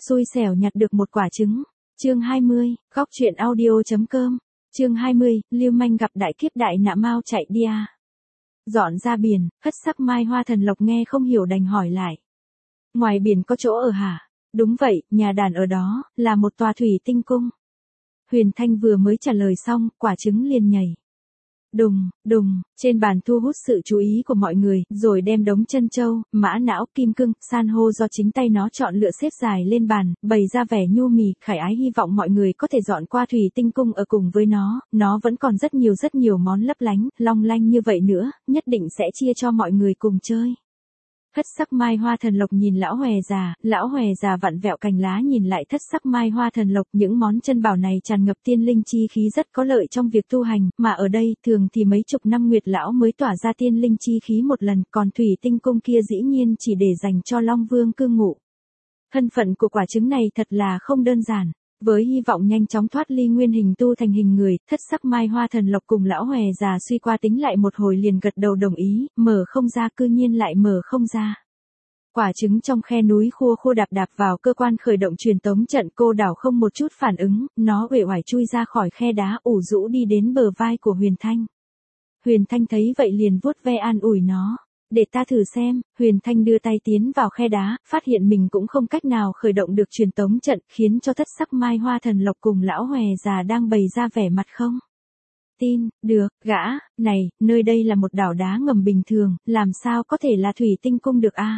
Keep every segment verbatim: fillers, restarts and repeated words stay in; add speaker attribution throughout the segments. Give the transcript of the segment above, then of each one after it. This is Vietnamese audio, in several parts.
Speaker 1: Xui xẻo nhặt được một quả trứng. Chương hai mươi, góc truyện audio.com. Chương hai mươi, lưu manh gặp đại kiếp đại nạ mau chạy đi à. Dọn ra biển, hất sắc mai hoa thần lộc nghe không hiểu đành hỏi lại. Ngoài biển có chỗ ở hả? Đúng vậy, nhà đàn ở đó, là một tòa thủy tinh cung. Huyền Thanh vừa mới trả lời xong, quả trứng liền nhảy. Đùng, đùng, trên bàn thu hút sự chú ý của mọi người, rồi đem đống chân châu, mã não, kim cương, san hô do chính tay nó chọn lựa xếp dài lên bàn, bày ra vẻ nhu mì, khải ái hy vọng mọi người có thể dọn qua thủy tinh cung ở cùng với nó, nó vẫn còn rất nhiều rất nhiều món lấp lánh, long lanh như vậy nữa, nhất định sẽ chia cho mọi người cùng chơi. Thất sắc mai hoa thần lộc nhìn lão hòe già, lão hòe già vặn vẹo cành lá nhìn lại thất sắc mai hoa thần lộc, những món chân bảo này tràn ngập tiên linh chi khí rất có lợi trong việc tu hành, mà ở đây thường thì mấy chục năm nguyệt lão mới tỏa ra tiên linh chi khí một lần, còn thủy tinh cung kia dĩ nhiên chỉ để dành cho Long Vương cư ngụ. Thân phận của quả trứng này thật là không đơn giản. Với hy vọng nhanh chóng thoát ly nguyên hình tu thành hình người, thất sắc mai hoa thần lộc cùng lão hòe già suy qua tính lại một hồi liền gật đầu đồng ý, mở không ra cư nhiên lại mở không ra. Quả trứng trong khe núi khua khua đạp đạp vào cơ quan khởi động truyền tống trận, cô đảo không một chút phản ứng, nó uể oải chui ra khỏi khe đá ủ rũ đi đến bờ vai của Huyền Thanh. Huyền Thanh thấy vậy liền vuốt ve an ủi nó. Để ta thử xem, Huyền Thanh đưa tay tiến vào khe đá, phát hiện mình cũng không cách nào khởi động được truyền tống trận, khiến cho thất sắc mai hoa thần lộc cùng lão hòe già đang bày ra vẻ mặt không tin được, gã, này, nơi đây là một đảo đá ngầm bình thường, làm sao có thể là thủy tinh cung được a? À?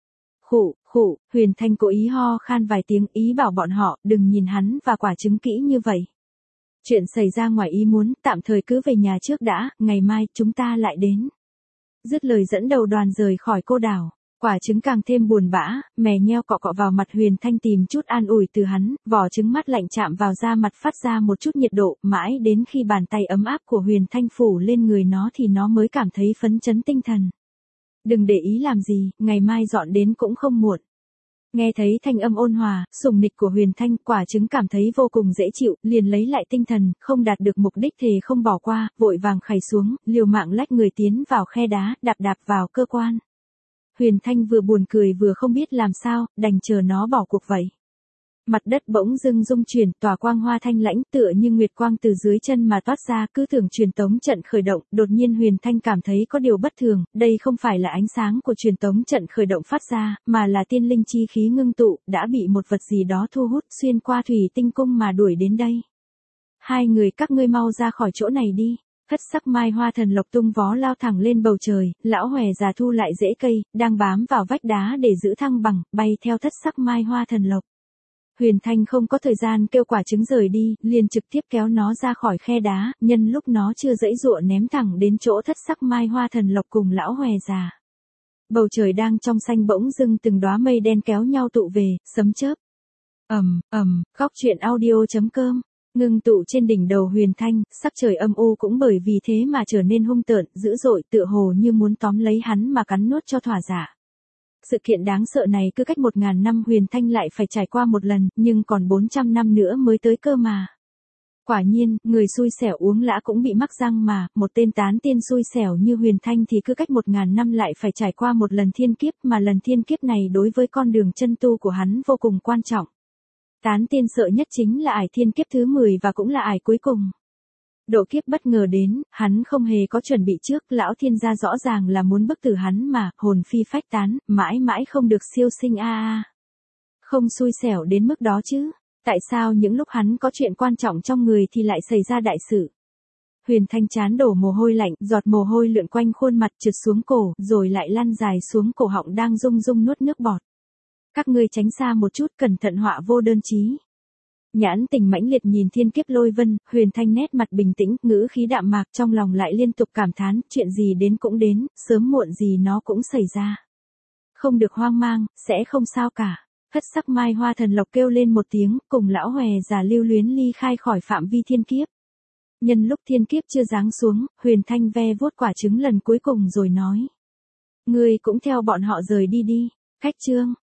Speaker 1: Khụ, khụ, Huyền Thanh cố ý ho khan vài tiếng, ý bảo bọn họ đừng nhìn hắn và quả trứng kỹ như vậy. Chuyện xảy ra ngoài ý muốn, tạm thời cứ về nhà trước đã, ngày mai chúng ta lại đến. Dứt lời dẫn đầu đoàn rời khỏi cô đảo, quả trứng càng thêm buồn bã, mè nheo cọ cọ vào mặt Huyền Thanh tìm chút an ủi từ hắn, vỏ trứng mắt lạnh chạm vào da mặt phát ra một chút nhiệt độ, mãi đến khi bàn tay ấm áp của Huyền Thanh phủ lên người nó thì nó mới cảm thấy phấn chấn tinh thần. Đừng để ý làm gì, ngày mai dọn đến cũng không muộn. Nghe thấy thanh âm ôn hòa, sủng nịch của Huyền Thanh, quả trứng cảm thấy vô cùng dễ chịu, liền lấy lại tinh thần, không đạt được mục đích thề không bỏ qua, vội vàng khày xuống, liều mạng lách người tiến vào khe đá, đạp đạp vào cơ quan. Huyền Thanh vừa buồn cười vừa không biết làm sao, đành chờ nó bỏ cuộc vậy. Mặt đất bỗng dưng rung chuyển, tỏa quang hoa thanh lãnh tựa như nguyệt quang từ dưới chân mà toát ra, cứ tưởng truyền tống trận khởi động, đột nhiên Huyền Thanh cảm thấy có điều bất thường, đây không phải là ánh sáng của truyền tống trận khởi động phát ra, mà là tiên linh chi khí ngưng tụ, đã bị một vật gì đó thu hút xuyên qua thủy tinh cung mà đuổi đến đây. Hai người các ngươi mau ra khỏi chỗ này đi. Thất sắc mai hoa thần lộc tung vó lao thẳng lên bầu trời, lão hòe già thu lại rễ cây, đang bám vào vách đá để giữ thăng bằng, bay theo thất sắc mai hoa thần lộc. Huyền Thanh không có thời gian kêu quả trứng rời đi, liền trực tiếp kéo nó ra khỏi khe đá, nhân lúc nó chưa dãy dụa ném thẳng đến chỗ thất sắc mai hoa thần lộc cùng lão hòe già. Bầu trời đang trong xanh bỗng dưng từng đóa mây đen kéo nhau tụ về, sấm chớp. Ầm, ầm, góc truyện audio.com. Ngưng tụ trên đỉnh đầu Huyền Thanh, sắc trời âm u cũng bởi vì thế mà trở nên hung tợn, dữ dội, tựa hồ như muốn tóm lấy hắn mà cắn nuốt cho thỏa dạ. Sự kiện đáng sợ này cứ cách một ngàn năm Huyền Thanh lại phải trải qua một lần, nhưng còn bốn trăm năm nữa mới tới cơ mà. Quả nhiên, người xui xẻo uống lã cũng bị mắc răng mà, một tên tán tiên xui xẻo như Huyền Thanh thì cứ cách một ngàn năm lại phải trải qua một lần thiên kiếp, mà lần thiên kiếp này đối với con đường chân tu của hắn vô cùng quan trọng. Tán tiên sợ nhất chính là ải thiên kiếp thứ mười và cũng là ải cuối cùng. Độ kiếp bất ngờ đến, hắn không hề có chuẩn bị trước, lão thiên gia rõ ràng là muốn bức tử hắn mà, hồn phi phách tán, mãi mãi không được siêu sinh a a. Không xui xẻo đến mức đó chứ, tại sao những lúc hắn có chuyện quan trọng trong người thì lại xảy ra đại sự. Huyền Thanh chán đổ mồ hôi lạnh, giọt mồ hôi lượn quanh khuôn mặt trượt xuống cổ, rồi lại lăn dài xuống cổ họng đang rung rung nuốt nước bọt. Các ngươi tránh xa một chút, cẩn thận họa vô đơn chí. Nhãn tình mãnh liệt nhìn thiên kiếp lôi vân, Huyền Thanh nét mặt bình tĩnh, ngữ khí đạm mạc, trong lòng lại liên tục cảm thán, chuyện gì đến cũng đến, sớm muộn gì nó cũng xảy ra. Không được hoang mang, sẽ không sao cả. Thất sắc mai hoa thần lộc kêu lên một tiếng, cùng lão hòe già lưu luyến ly khai khỏi phạm vi thiên kiếp. Nhân lúc thiên kiếp chưa giáng xuống, Huyền Thanh ve vuốt quả trứng lần cuối cùng rồi nói. Ngươi cũng theo bọn họ rời đi đi. Khách chương.